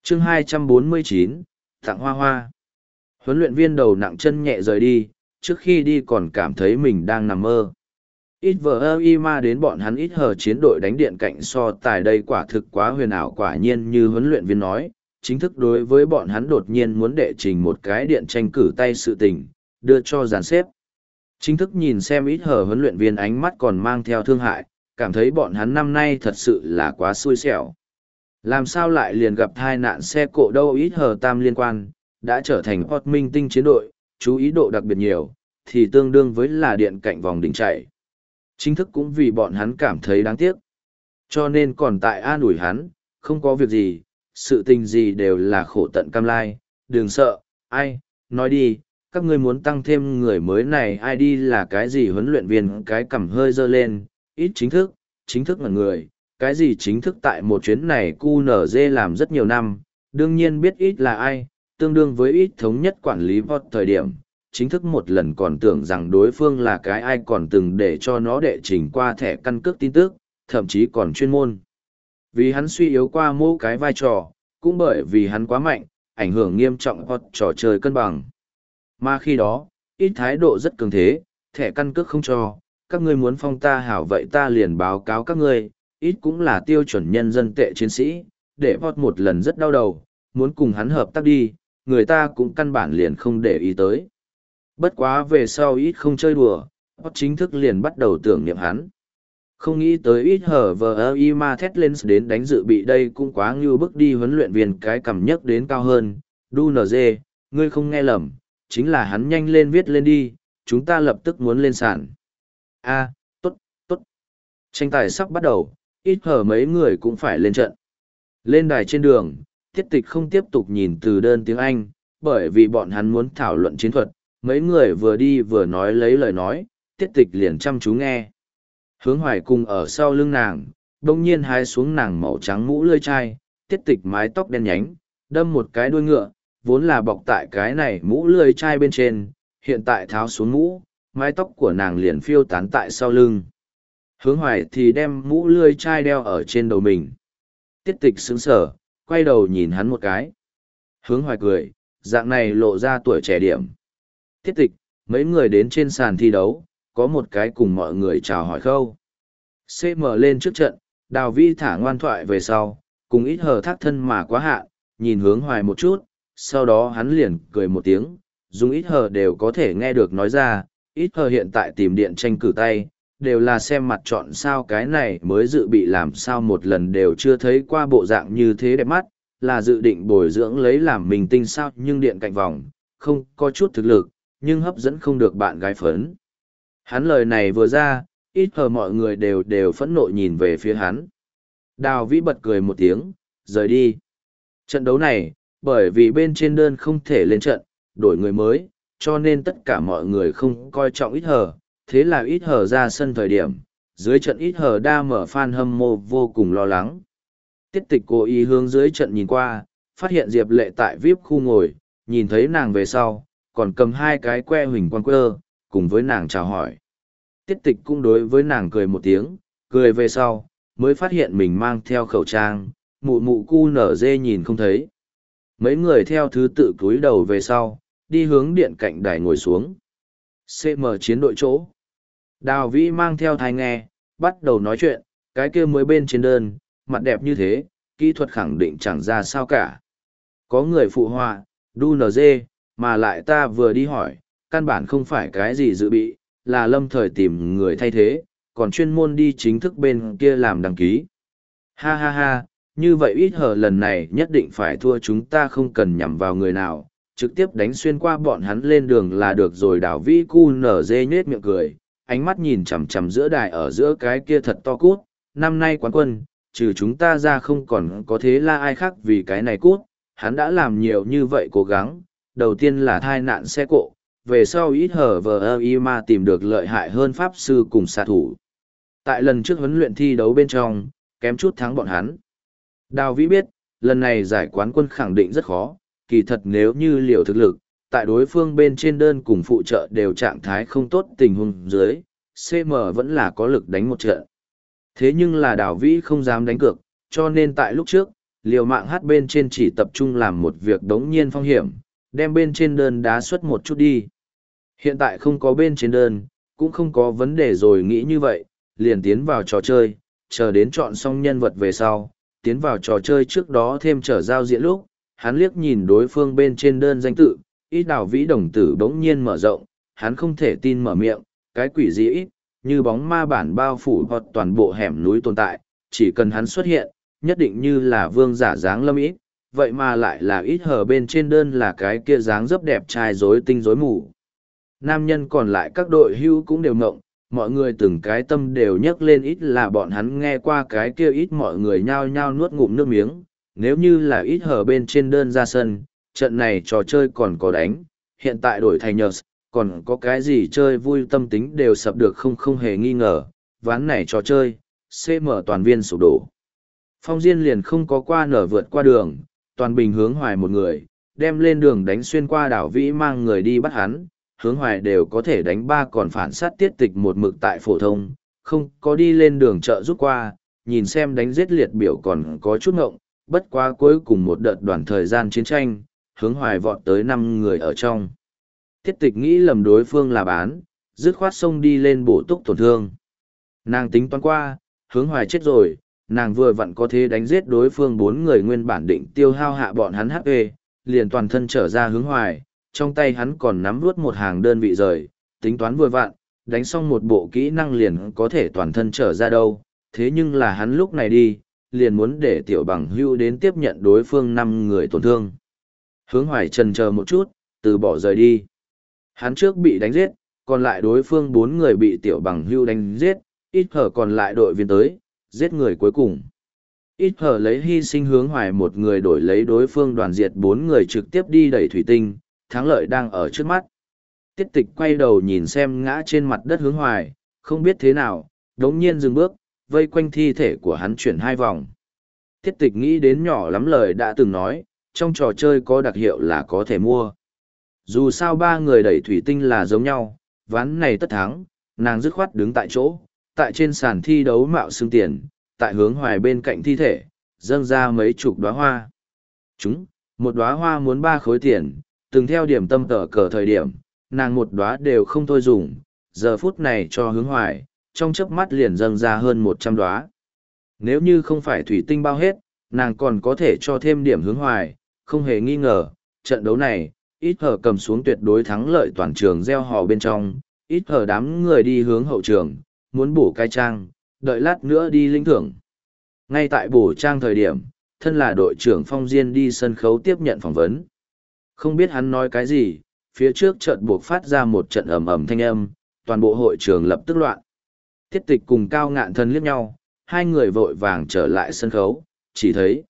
chương 249, tặng hoa hoa. Huấn luyện viên đầu nặng chân nhẹ rời đi, trước khi đi còn cảm thấy mình đang nằm mơ. Ít vờ ma đến bọn hắn ít hờ chiến đội đánh điện cạnh so tài đây quả thực quá huyền ảo, quả nhiên như huấn luyện viên nói, chính thức đối với bọn hắn đột nhiên muốn đệ trình một cái điện tranh cử tay sự tình, đưa cho dàn xếp. Chính thức nhìn xem ít hờ huấn luyện viên ánh mắt còn mang theo thương hại, cảm thấy bọn hắn năm nay thật sự là quá xui xẻo. Làm sao lại liền gặp tai nạn xe cộ đâu, ít hờ tam liên quan, đã trở thành hot minh tinh chiến đội, chú ý độ đặc biệt nhiều, thì tương đương với là điện cạnh vòng đỉnh chạy. Chính thức cũng vì bọn hắn cảm thấy đáng tiếc. Cho nên còn tại an ủi hắn, không có việc gì, sự tình gì đều là khổ tận cam lai, đừng sợ, ai, nói đi, các ngươi muốn tăng thêm người mới này ai đi là cái gì, huấn luyện viên cái cằm hơi dơ lên, ít chính thức là người, cái gì chính thức tại một chuyến này QNZ làm rất nhiều năm, đương nhiên biết ít là ai, tương đương với ít thống nhất quản lý vọt thời điểm. Chính thức một lần còn tưởng rằng đối phương là cái ai còn từng để cho nó đệ trình qua thẻ căn cước tin tức, thậm chí còn chuyên môn. Vì hắn suy yếu qua mỗi cái vai trò, cũng bởi vì hắn quá mạnh, ảnh hưởng nghiêm trọng hoặc trò chơi cân bằng. Mà khi đó, ít thái độ rất cường thế, thẻ căn cước không cho, các ngươi muốn phong ta hảo vậy ta liền báo cáo các ngươi, ít cũng là tiêu chuẩn nhân dân tệ chiến sĩ, để vọt một lần rất đau đầu, muốn cùng hắn hợp tác đi, người ta cũng căn bản liền không để ý tới. Bất quá về sau ít không chơi đùa, Hot chính thức liền bắt đầu tưởng niệm hắn. Không nghĩ tới ít hở vờ ma thét lên đến đánh dự bị đây cũng quá ngưu bức đi, huấn luyện viên cái cầm nhất đến cao hơn. Đu NG, ngươi không nghe lầm, chính là hắn, nhanh lên viết lên đi, chúng ta lập tức muốn lên sàn. Tốt, tốt. Tranh tài sắp bắt đầu, ít hở mấy người cũng phải lên trận. Lên đài trên đường, Tiết Tịch không tiếp tục nhìn từ đơn tiếng Anh, bởi vì bọn hắn muốn thảo luận chiến thuật. Mấy người vừa đi vừa nói lấy lời nói, Tiết Tịch liền chăm chú nghe. Hướng Hoài cùng ở sau lưng nàng, đông nhiên hái xuống nàng màu trắng mũ lưỡi chai, Tiết Tịch mái tóc đen nhánh, đâm một cái đuôi ngựa, vốn là bọc tại cái này mũ lưỡi chai bên trên, hiện tại tháo xuống mũ, mái tóc của nàng liền phiêu tán tại sau lưng. Hướng Hoài thì đem mũ lưỡi chai đeo ở trên đầu mình. Tiết Tịch sững sờ, quay đầu nhìn hắn một cái. Hướng Hoài cười, dạng này lộ ra tuổi trẻ điểm. Tiết Tịch, mấy người đến trên sàn thi đấu, có một cái cùng mọi người chào hỏi khâu. CM lên trước trận, Đào Vi thả ngoan thoại về sau, cùng ít hờ thác thân mà quá hạn, nhìn Hướng Hoài một chút, sau đó hắn liền cười một tiếng, dùng ít hờ đều có thể nghe được nói ra, ít hờ hiện tại tìm điện tranh cử tay, đều là xem mặt chọn sao, cái này mới dự bị làm sao một lần đều chưa thấy qua bộ dạng như thế đẹp mắt, là dự định bồi dưỡng lấy làm mình tinh sao, nhưng điện cạnh vòng, không có chút thực lực, nhưng hấp dẫn không được bạn gái phấn. Hắn lời này vừa ra, ít hờ mọi người đều phẫn nộ nhìn về phía hắn. Đào Vĩ bật cười một tiếng, rời đi. Trận đấu này, bởi vì bên trên đơn không thể lên trận, đổi người mới, cho nên tất cả mọi người không coi trọng ít hờ, thế là ít hờ ra sân thời điểm, dưới trận ít hờ đa mở fan hâm mộ vô cùng lo lắng. Tiết Tịch cố ý hướng dưới trận nhìn qua, phát hiện Diệp Lệ tại VIP khu ngồi, nhìn thấy nàng về sau, còn cầm hai cái que huỳnh quang quơ, cùng với nàng chào hỏi. Tiết Tịch cũng đối với nàng cười một tiếng, cười về sau, mới phát hiện mình mang theo khẩu trang, mụ mụ cu nở dê nhìn không thấy. Mấy người theo thứ tự cúi đầu về sau, đi hướng điện cạnh đài ngồi xuống. CM chiến đội chỗ. Đào Vĩ mang theo thai nghe, bắt đầu nói chuyện, cái kia mới bên trên đơn, mặt đẹp như thế, kỹ thuật khẳng định chẳng ra sao cả. Có người phụ họa, đu NG, mà lại ta vừa đi hỏi, căn bản không phải cái gì dự bị, là lâm thời tìm người thay thế, còn chuyên môn đi chính thức bên kia làm đăng ký. Ha ha ha, như vậy ít hở lần này nhất định phải thua, chúng ta không cần nhằm vào người nào, trực tiếp đánh xuyên qua bọn hắn lên đường là được rồi. Đào Vĩ cu nở dê nhết miệng cười, ánh mắt nhìn chằm chằm giữa đài ở giữa cái kia thật to cút, năm nay quán quân, trừ chúng ta ra không còn có thế là ai khác vì cái này cút, hắn đã làm nhiều như vậy cố gắng, đầu tiên là thai nạn xe cộ, về sau ít hở vờ ma tìm được lợi hại hơn pháp sư cùng xạ thủ. Tại lần trước huấn luyện thi đấu bên trong, kém chút thắng bọn hắn. Đào Vĩ biết, lần này giải quán quân khẳng định rất khó, kỳ thật nếu như liều thực lực, tại đối phương bên trên đơn cùng phụ trợ đều trạng thái không tốt tình huống dưới, CM vẫn là có lực đánh một trận. Thế nhưng là Đào Vĩ không dám đánh cược, cho nên tại lúc trước, liều mạng hát bên trên chỉ tập trung làm một việc đống nhiên phong hiểm, đem bên trên đơn đá xuất một chút đi. Hiện tại không có bên trên đơn, cũng không có vấn đề rồi nghĩ như vậy, liền tiến vào trò chơi, chờ đến chọn xong nhân vật về sau, tiến vào trò chơi trước đó thêm trở giao diện lúc, hắn liếc nhìn đối phương bên trên đơn danh tự, ít đào vĩ đồng tử bỗng nhiên mở rộng, hắn không thể tin mở miệng, cái quỷ gì ít, như bóng ma bản bao phủ hoặc toàn bộ hẻm núi tồn tại, chỉ cần hắn xuất hiện, nhất định như là vương giả dáng lâm ít, vậy mà lại là ít hở bên trên đơn là cái kia dáng dấp đẹp trai rối tinh rối mù. Nam nhân còn lại các đội hưu cũng đều ngộng, mọi người từng cái tâm đều nhấc lên ít là bọn hắn nghe qua cái kia ít mọi người nhao nhao nuốt ngụm nước miếng, nếu như là ít hở bên trên đơn ra sân, trận này trò chơi còn có đánh, hiện tại đổi thành nhờ, còn có cái gì chơi vui tâm tính đều sập được không hề nghi ngờ, ván này trò chơi, CM toàn viên sụp đổ. Phong Diên liền không có qua nở vượt qua đường, toàn bình hướng hoài một người, đem lên đường đánh xuyên qua đảo Vĩ mang người đi bắt hắn, hướng hoài đều có thể đánh ba còn phản sát tiết tịch một mực tại phổ thông, không có đi lên đường chợ rút qua, nhìn xem đánh giết liệt biểu còn có chút ngộng, bất quá cuối cùng một đợt đoàn thời gian chiến tranh, hướng hoài vọt tới 5 người ở trong. Tiết tịch nghĩ lầm đối phương là bán, dứt khoát xông đi lên bổ túc tổn thương. Nàng tính toán qua, hướng hoài chết rồi, nàng vừa vặn có thế đánh giết đối phương 4 người nguyên bản định tiêu hao hạ bọn hắn HP, liền toàn thân trở ra hướng hoài, trong tay hắn còn nắm vuốt một hàng đơn vị rời, tính toán vừa vặn, đánh xong một bộ kỹ năng liền có thể toàn thân trở ra đâu, thế nhưng là hắn lúc này đi, liền muốn để tiểu bằng hưu đến tiếp nhận đối phương 5 người tổn thương. Hướng hoài chần chờ một chút, từ bỏ rời đi. Hắn trước bị đánh giết, còn lại đối phương 4 người bị tiểu bằng hưu đánh giết, ít hở còn lại đội viên tới, giết người cuối cùng. Ít hở lấy hy sinh hướng hoài một người đổi lấy đối phương đoàn diệt 4 người trực tiếp đi đẩy thủy tinh, thắng lợi đang ở trước mắt. Tiết tịch quay đầu nhìn xem ngã trên mặt đất hướng hoài, không biết thế nào, đống nhiên dừng bước, vây quanh thi thể của hắn chuyển 2 vòng. Tiết tịch nghĩ đến nhỏ lắm lời đã từng nói, trong trò chơi có đặc hiệu là có thể mua. Dù sao 3 người đẩy thủy tinh là giống nhau, ván này tất thắng, nàng dứt khoát đứng tại chỗ, tại trên sàn thi đấu mạo xương tiền, tại hướng hoài bên cạnh thi thể, dâng ra mấy chục đóa hoa. Một đóa hoa muốn 3 khối tiền, từng theo điểm tâm tờ cờ thời điểm, nàng một đóa đều không thôi dùng, giờ phút này cho hướng hoài, trong chớp mắt liền dâng ra hơn 100 đóa. Nếu như không phải thủy tinh bao hết, nàng còn có thể cho thêm điểm hướng hoài, không hề nghi ngờ, trận đấu này, ít hở cầm xuống tuyệt đối thắng lợi toàn trường gieo hò bên trong, ít hở đám người đi hướng hậu trường, muốn bổ cái trang, đợi lát nữa đi lĩnh thưởng. Ngay tại bổ trang thời điểm, thân là đội trưởng Phong Diên đi sân khấu tiếp nhận phỏng vấn. Không biết hắn nói cái gì, phía trước trận buộc phát ra một trận ầm ầm thanh âm, toàn bộ hội trường lập tức loạn. Tiết tịch cùng Cao Ngạn Thần liếc nhau, hai người vội vàng trở lại sân khấu, chỉ thấy